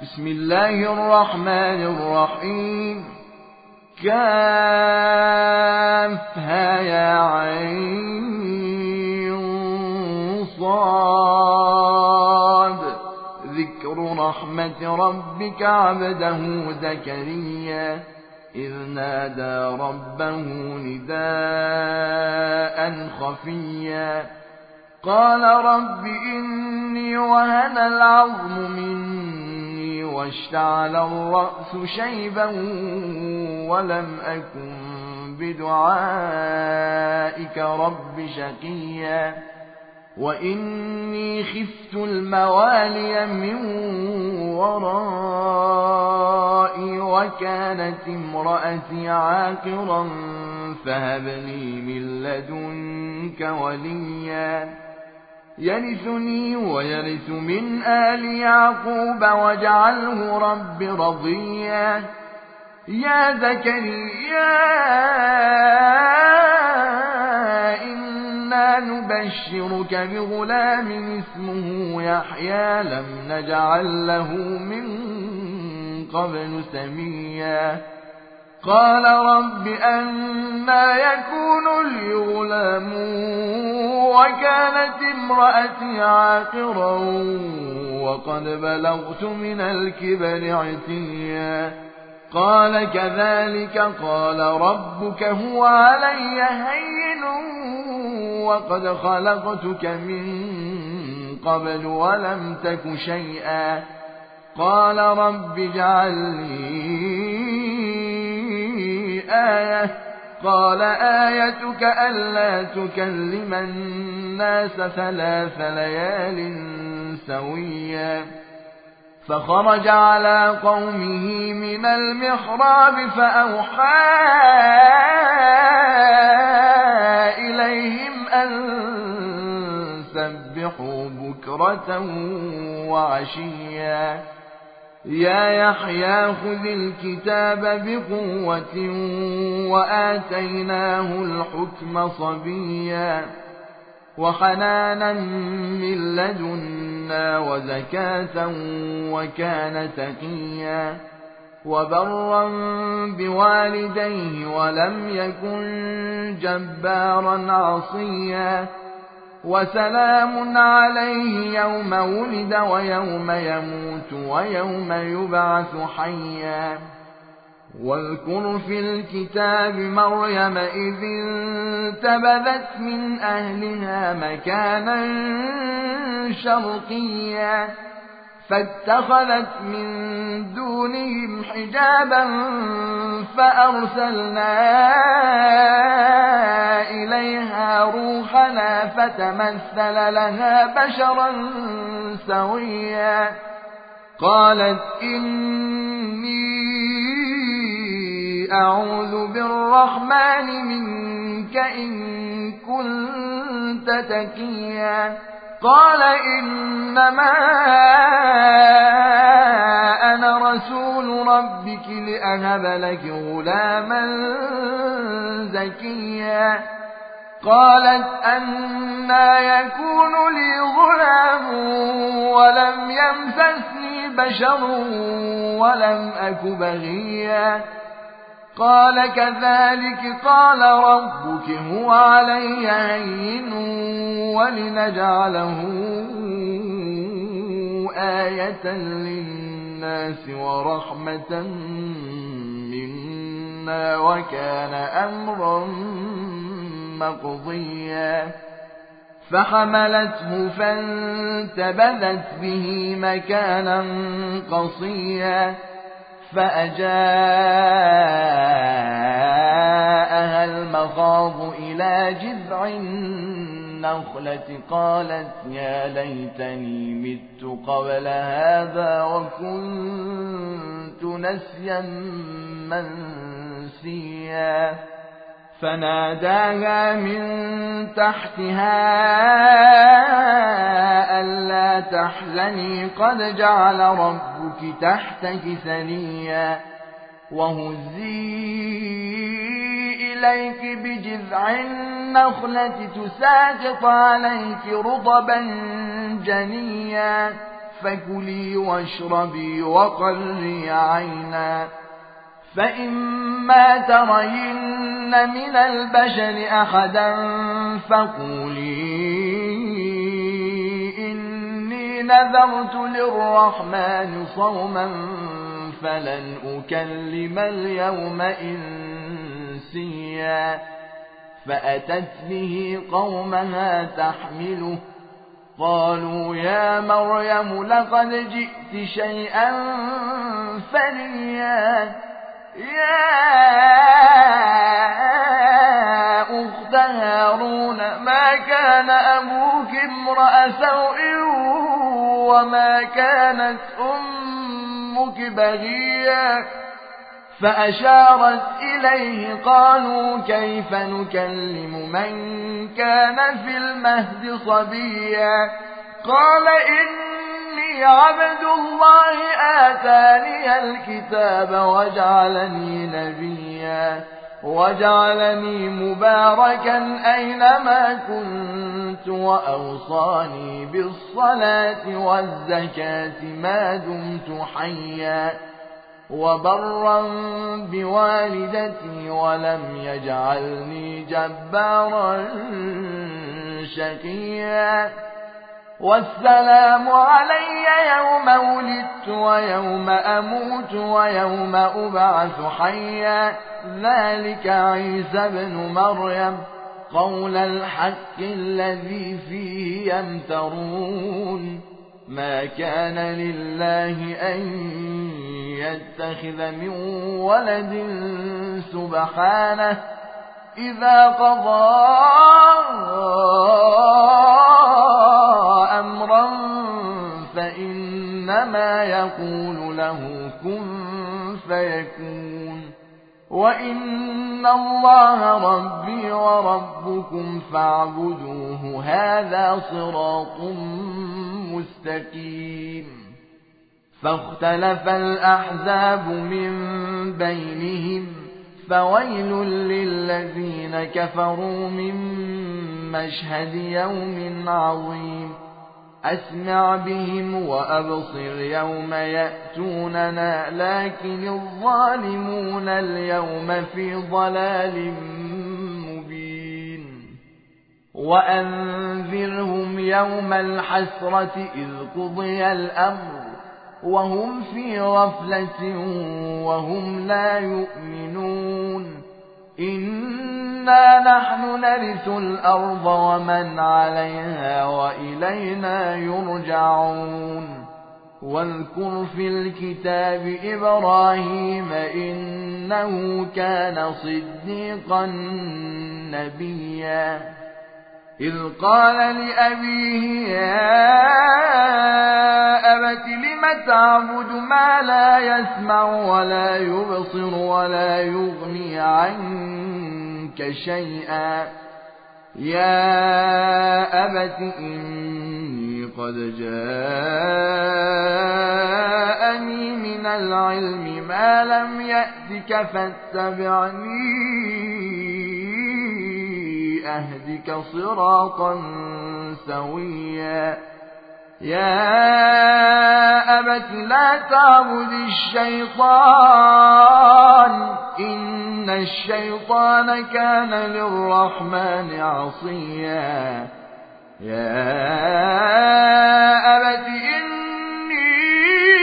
بسم الله الرحمن الرحيم. كافها يا عين صاد. ذكر رحمة ربك عبده زكريا إذ نادى ربه نداء خفيا قال رب إني وهن العظم مني واشتعل الرأس شيبا ولم أكن بدعائك رب شقيا وإني خفت الموالي من ورائي وكانت امرأتي عاقرا فهب لي من لدنك وليا يرثني ويرث من آل يعقوب واجعله رب رضيا. يا زكريا إنا نبشرك بغلام اسمه يحيى لم نجعل له من قبل سميا قال رب أنى يكون لي غلام وكانت امرأتي عاقرا وقد بلغت من الكبر عتيا قال كذلك قال ربك هو علي هين وقد خلقتك من قبل ولم تك شيئا قال رب اجعل لي آية قال آيتك ألا تكلم الناس 3 ليال سويا فخرج على قومه من المحراب فأوحى إليهم أن سبحوا بكرة وعشيا يا يحيى خذ الكتاب بقوة وآتيناه الحكم صبيا وحنانا من لدنا وزكاة وكان تقيا وبرا بوالديه ولم يكن جبارا عصيا وسلام عليه يوم ولد ويوم يموت ويوم يبعث حيا واذكر في الكتاب مريم إذ انتبذت من أهلها مكانا شرقيا فاتخذت من دونهم حجابا فأرسلنا إليها روحنا فتمثل لها بشرا سويا قالت إني أعوذ بالرحمن منك إن كنت تقيا قال إنما أنا رسول ربك لأهب لك غلاما زكيا قالت أنى يكون لي غلام ولم يمسسني بشر ولم أك بغيا قال كذلك قال ربك هو علي هين ولنجعله آية للناس ورحمة منا وكان أمرا مقضيا فحملته فانتبذت به مكانا قصيا فأجاءها المخاض إلى جذع النخلة قالت يا ليتني مت قبل هذا وكنت نسيا منسيا فناداها من تحتها ألا تحزني قد جعل ربك تحتك سريا وهزي إليك بجذع النخلة تساقط عليك رطبا جنيا فكلي واشربي وقري عينا، فإما ترين من البشر أحدا فقولي إني نذرت للرحمن صوما فلن أكلم اليوم إنسيا. فأتت به قومها تحمله قالوا يا مريم لقد جئت شيئا فريا، يا أخت هارون ما كان أبوك امرأ سوء وما كانت أمك بغيا. فأشارت إليه قالوا كيف نكلم من كان في المهد صبيا. قال إني عبد الله آتاني الكتاب وجعلني نبيا وجعلني مباركا أينما كنت وأوصاني بالصلاة والزكاة ما دمت حيا وبرا بوالدتي ولم يجعلني جبارا شقيا. والسلام علي يوم ولدت ويوم أموت ويوم أبعث حيا. ذلك عيسى بن مريم قول الحق الذي فيه يمترون. ما كان لله أن يتخذ من ولد سبحانه إذا قضى أمرا فإنما يقول له كن فيكون. وإن الله ربي وربكم فاعبدوه هذا صراط مستقيم. فاختلف الأحزاب من بينهم فويل للذين كفروا من مشهد يوم عظيم. أسمع بهم وأبصر يوم يأتوننا لكن الظالمون اليوم في ضلال مبين. وأنذرهم يوم الحسرة إذ قضي الأمر وهم في غفلة وهم لا يؤمنون. إنا نحن نرث الأرض ومن عليها وإلينا يرجعون. واذكر في الكتاب إبراهيم إنه كان صديقا نبيا. إذ قال لأبيه يا أبت لم تعبد ما لا يسمع ولا يبصر ولا يغني عنك شيئا. يا أبت إني قد جاءني من العلم ما لم يأتك فاتبعني أهدك صراطا سويا. يا أبت لا تعبد الشيطان إن الشيطان كان للرحمن عصيا. يا أبت إني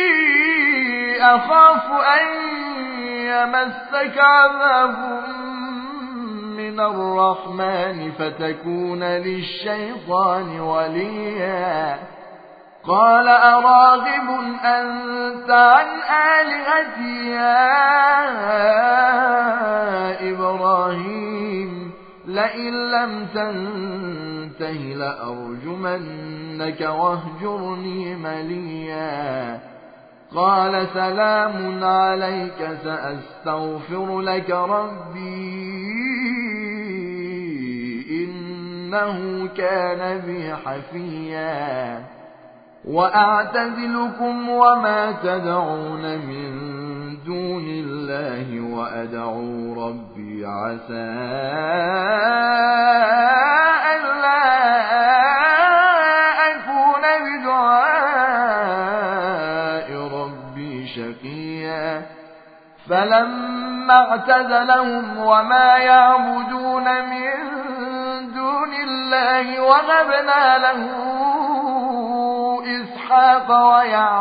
أخاف أن يمسك عذاب من الرحمن فتكون للشيطان وليا. قال أراغب أنت عن آلهتي يا إبراهيم لئن لم تنته لأرجمنك واهجرني مليا. قال سلام عليك سأستغفر لك ربي إنه كان بي حفيا. وأعتزلكم وما تدعون من دون الله وأدعو ربي عسى ألا أكون بدعاء شقيا فلما اعتزلهم وما يعبدون من دون الله وهبنا له إسحاق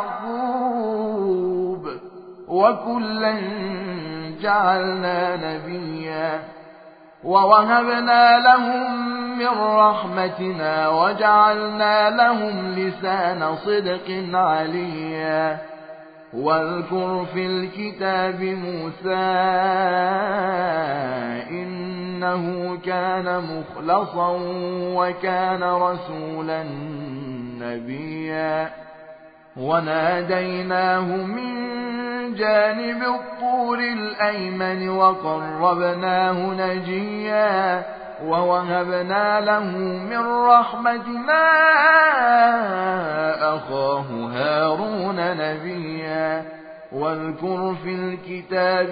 ويعقوب وكلا جعلنا نبيا ووهبنا لهم من رحمتنا وجعلنا لهم لسان صدق عليا واذكر في الكتاب موسى إنه كان مخلصا وكان رسولا نبيا وناديناه من جانب الطور الأيمن وقربناه نجيا ووهبنا له من رحمتنا أخاه هارون نبيا واذكر في الكتاب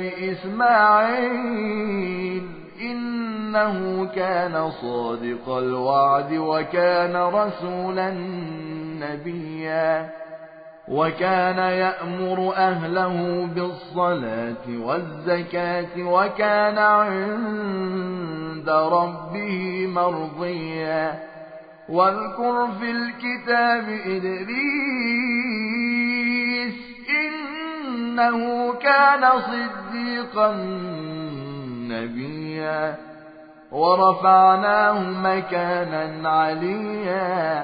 إسماعيل إنه كان صادق الوعد وكان رسولا نبيا وكان يأمر أهله بالصلاة والزكاة وكان عند ربه مرضيا واذكر في الكتاب إدريس إنه كان صديقا نبيا ورفعناه مكانا عليا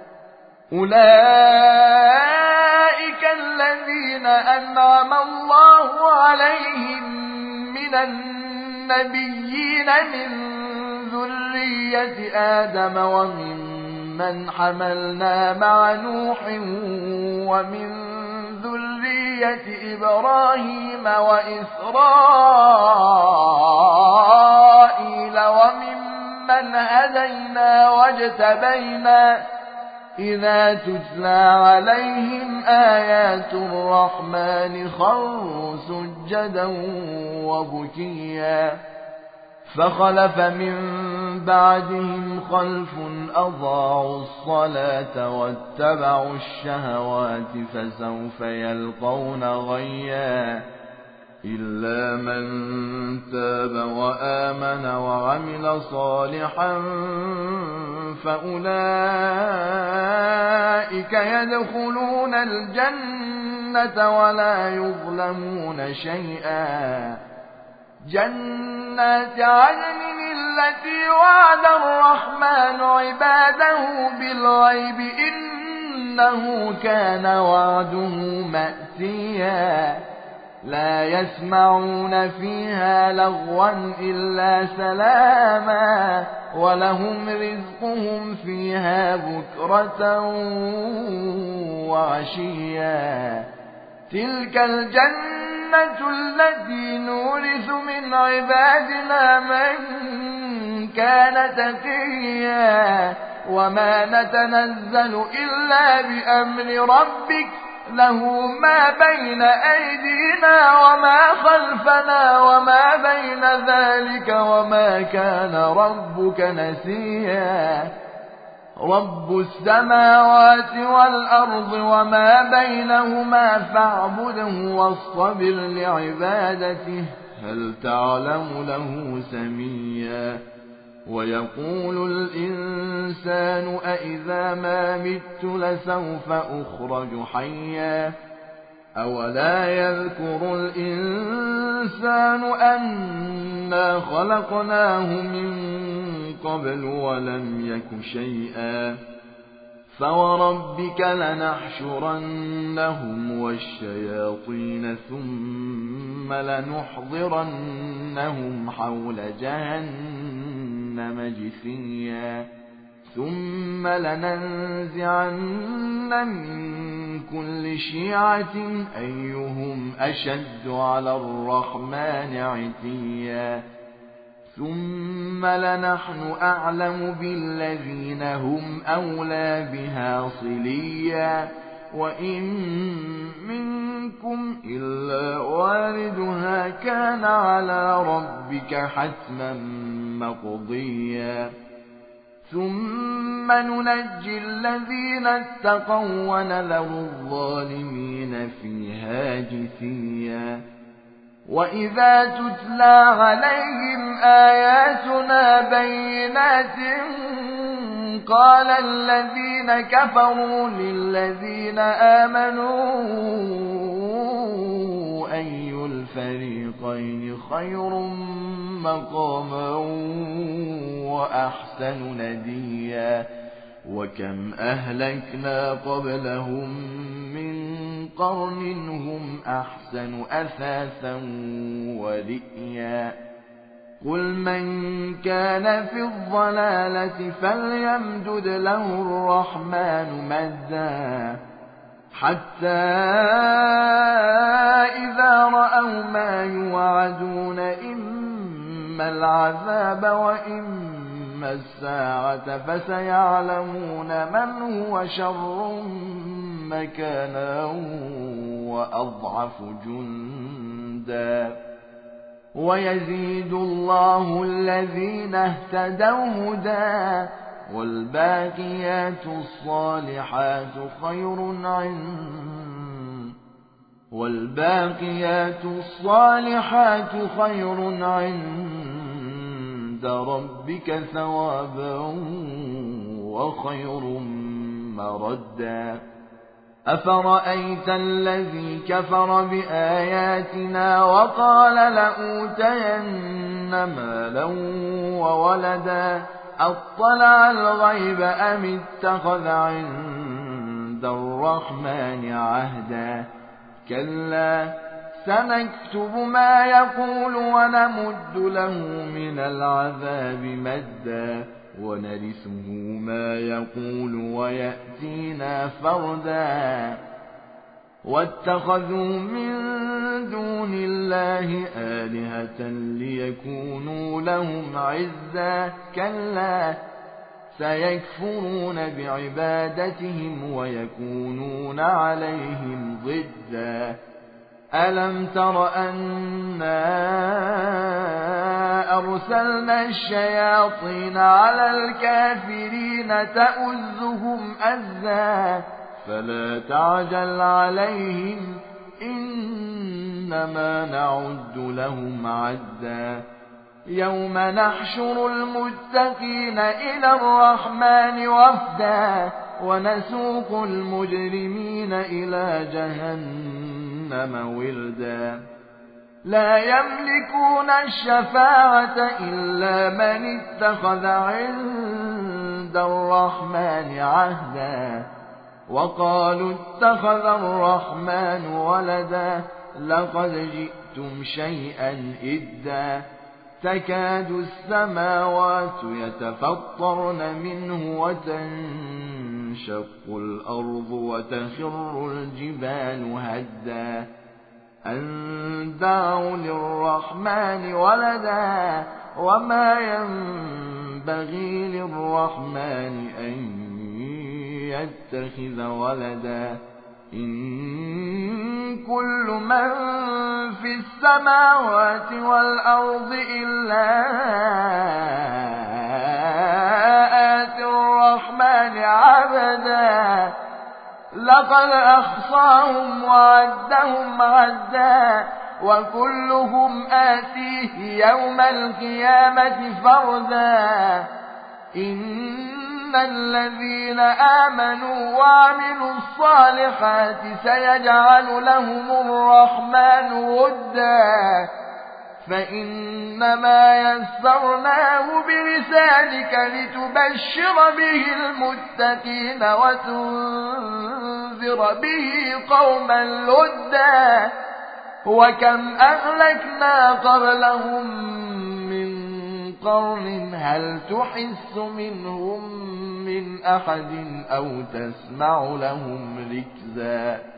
أولئك الذين أنعم الله عليهم من النبيين من ذرية آدم وممن حملنا مع نوح ومن ذرية إبراهيم وإسرائيل وممن هدينا واجتبينا إذا تتلى عليهم آيات الرحمن خروا سجدا وبكيا فخلف من بعدهم خلف أضاعوا الصلاة واتبعوا الشهوات فسوف يلقون غيا إلا من تاب وآمن وعمل صالحا فأولئك يدخلون الجنة ولا يظلمون شيئا جنات عدن التي وعد الرحمن عباده بالغيب إنه كان وعده مأتيا لا يسمعون فيها لغوا إلا سلاما ولهم رزقهم فيها بكرة وعشيا تلك الجنة التي نورث من عبادنا من كان تقيا وما نتنزل إلا بأمر ربك له ما بين أيدينا وما خلفنا وما بين ذلك وما كان ربك نسيا رب السماوات والأرض وما بينهما فاعبده واصطبر لعبادته هل تعلم له سميا ويقول الإنسان أإذا ما مت لسوف أخرج حيا أولا يذكر الإنسان أنا خلقناه من قبل ولم يك شيئا فوربك لنحشرنهم والشياطين ثم لنحضرنهم حول جهنم جثيا ثم لننزعن من كل شيعة أيهم أشد على الرحمن عتيا ثم لنحن أعلم بالذين هم أولى بها صليا وإن منكم إلا واردها كان على ربك حتما مقضيا ثم ننجي الذين اتقوا ونذر الظالمين فيها جثيا وإذا تتلى عليهم آياتنا بينات قال الذين كفروا للذين آمنوا أي الفريقين خير مقاما وأحسن نديا وكم أهلكنا قبلهم من قرن هم أحسن أثاثا ورئيا قل من كان في الضلالة فليمدد له الرحمن مدا حتى إذا رأوا ما يوعدون إما العذاب وإما الساعة فسيعلمون من هو شر مكانا وأضعف جندا ويزيد الله الذين اهتدوا هدى والباقيات الصالحات خير عند ربك ثوابا وخير مردا أفرأيت الذي كفر بآياتنا وقال لأوتين مالا وولدا أطلع الغيب أم اتخذ عند الرحمن عهدا كلا سنكتب ما يقول ونمد له من العذاب مدا ونرثه ما يقول ويأتينا فردا واتخذوا من دون الله آلهة ليكونوا لهم عزا كلا سيكفرون بعبادتهم ويكونون عليهم ضدا ألم تر أنا أرسلنا الشياطين على الكافرين تؤزهم أزا فلا تعجل عليهم إنما نعد لهم عدا يوم نحشر المتقين إلى الرحمن وفدا ونسوق المجرمين إلى جهنم وردا لا يملكون الشفاعة إلا من اتخذ عند الرحمن عهدا وقالوا اتخذ الرحمن ولدا لقد جئتم شيئا إدا تكاد السماوات يتفطرن منه وتنشق الأرض وتخر الجبال هدا أن دعوا للرحمن ولدا وما ينبغي للرحمن أن يتخذ ولدا إن كل من في السماوات والأرض إلا آتي الرحمن عبدا لقد أحصاهم وعدهم عدا وكلهم آتيه يوم القيامة فردا إن الذين آمنوا وعملوا الصالحات سيجعل لهم الرحمن ودا فإنما يسرناه بلسانك لتبشر به المتقين وتنذر به قوما لدا وكم أهلكنا قبلهم من قرن هل تحس منهم من أحد أو تسمع لهم ركزا